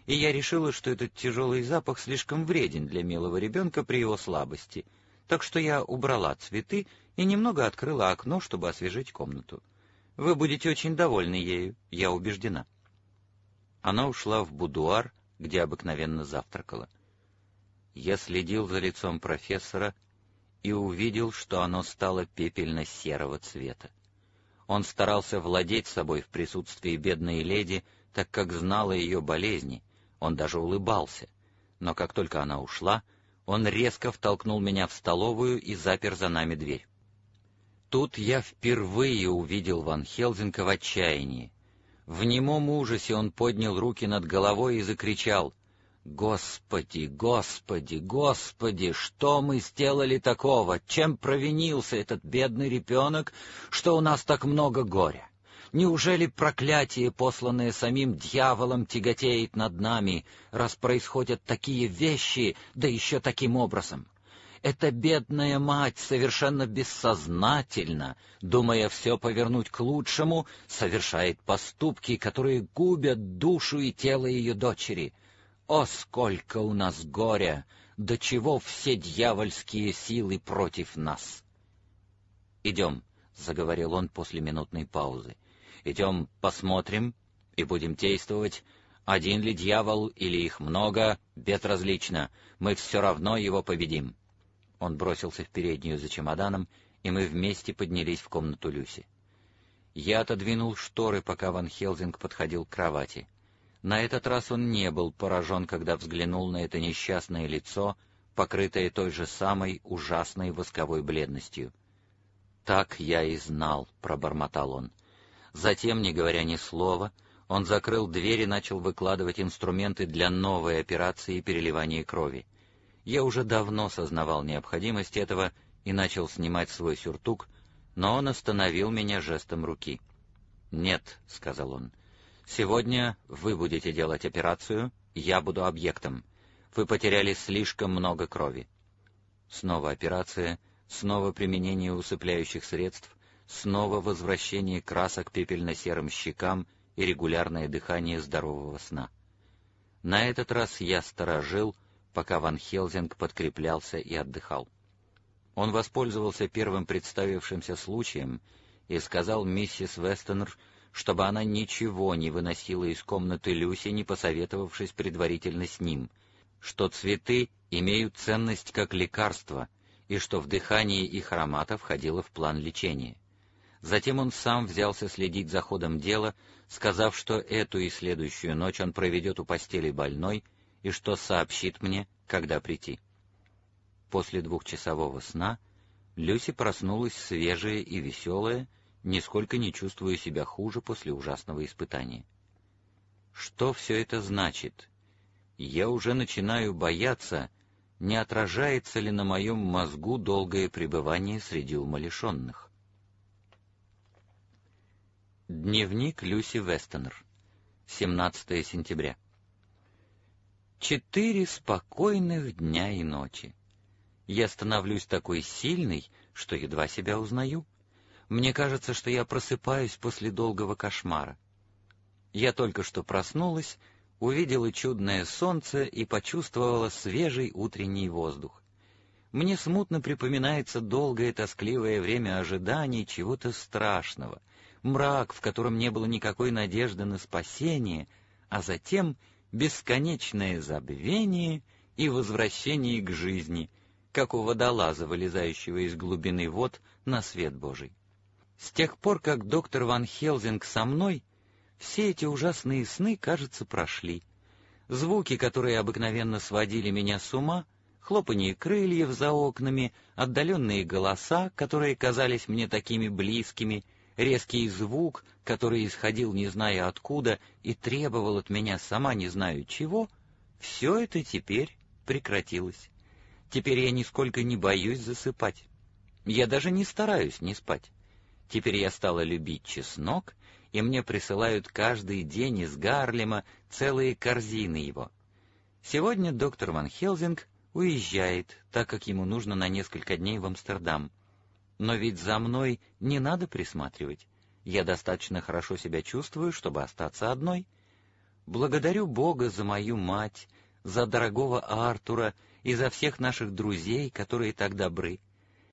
и я решила, что этот тяжелый запах слишком вреден для милого ребенка при его слабости, так что я убрала цветы и немного открыла окно, чтобы освежить комнату. Вы будете очень довольны ею, я убеждена». Она ушла в будуар, где обыкновенно завтракала. Я следил за лицом профессора и увидел, что оно стало пепельно-серого цвета. Он старался владеть собой в присутствии бедной леди, так как знал о ее болезни, он даже улыбался. Но как только она ушла, он резко втолкнул меня в столовую и запер за нами дверь. Тут я впервые увидел Ван Хелсинга в отчаянии. В немом ужасе он поднял руки над головой и закричал: «Господи, Господи, Господи, что мы сделали такого? Чем провинился этот бедный ребенок, что у нас так много горя? Неужели проклятие, посланное самим дьяволом, тяготеет над нами, раз происходят такие вещи, да еще таким образом? Эта бедная мать совершенно бессознательно, думая все повернуть к лучшему, совершает поступки, которые губят душу и тело ее дочери. О, сколько у нас горя! До чего все дьявольские силы против нас!» «Идем», — заговорил он после минутной паузы. «Идем посмотрим и будем действовать. Один ли дьявол или их много, безразлично. Мы все равно его победим». Он бросился в переднюю за чемоданом, и мы вместе поднялись в комнату Люси. Я отодвинул шторы, пока Ван Хелсинг подходил к кровати. На этот раз он не был поражен, когда взглянул на это несчастное лицо, покрытое той же самой ужасной восковой бледностью. «Так я и знал», — пробормотал он. Затем, не говоря ни слова, он закрыл дверь и начал выкладывать инструменты для новой операции переливания крови. Я уже давно сознавал необходимость этого и начал снимать свой сюртук, но он остановил меня жестом руки. «Нет», — сказал он, — «сегодня вы будете делать операцию, я буду объектом. Вы потеряли слишком много крови». Снова операция, снова применение усыпляющих средств, снова возвращение красок пепельно-серым щекам и регулярное дыхание здорового сна. На этот раз я сторожил, пока Ван Хелсинг подкреплялся и отдыхал. Он воспользовался первым представившимся случаем и сказал миссис Вестонер, чтобы она ничего не выносила из комнаты Люси, не посоветовавшись предварительно с ним, что цветы имеют ценность как лекарство и что вдыхание их аромата входило в план лечения. Затем он сам взялся следить за ходом дела, сказав, что эту и следующую ночь он проведет у постели больной и что сообщит мне, когда прийти. После 2-часового сна Люси проснулась свежая и веселая, нисколько не чувствуя себя хуже после ужасного испытания. Что все это значит? Я уже начинаю бояться, не отражается ли на моем мозгу долгое пребывание среди умалишенных. Дневник Люси Вестонер. 17 сентября. 4 спокойных дня и ночи. Я становлюсь такой сильной, что едва себя узнаю. Мне кажется, что я просыпаюсь после долгого кошмара. Я только что проснулась, увидела чудное солнце и почувствовала свежий утренний воздух. Мне смутно припоминается долгое тоскливое время ожиданий чего-то страшного, мрак, в котором не было никакой надежды на спасение, а затем бесконечное забвение и возвращение к жизни, как у водолаза, вылезающего из глубины вод на свет Божий. С тех пор, как доктор Ван Хелсинг со мной, все эти ужасные сны, кажется, прошли. Звуки, которые обыкновенно сводили меня с ума, хлопанье крыльев за окнами, отдаленные голоса, которые казались мне такими близкими, резкий звук, который исходил не зная откуда и требовал от меня сама не знаю чего, все это теперь прекратилось. Теперь я нисколько не боюсь засыпать. Я даже не стараюсь не спать. Теперь я стала любить чеснок, и мне присылают каждый день из Гарлема целые корзины его. Сегодня доктор Ван Хелсинг уезжает, так как ему нужно на несколько дней в Амстердам. Но ведь за мной не надо присматривать. Я достаточно хорошо себя чувствую, чтобы остаться одной. Благодарю Бога за мою мать, за дорогого Артура и за всех наших друзей, которые так добры.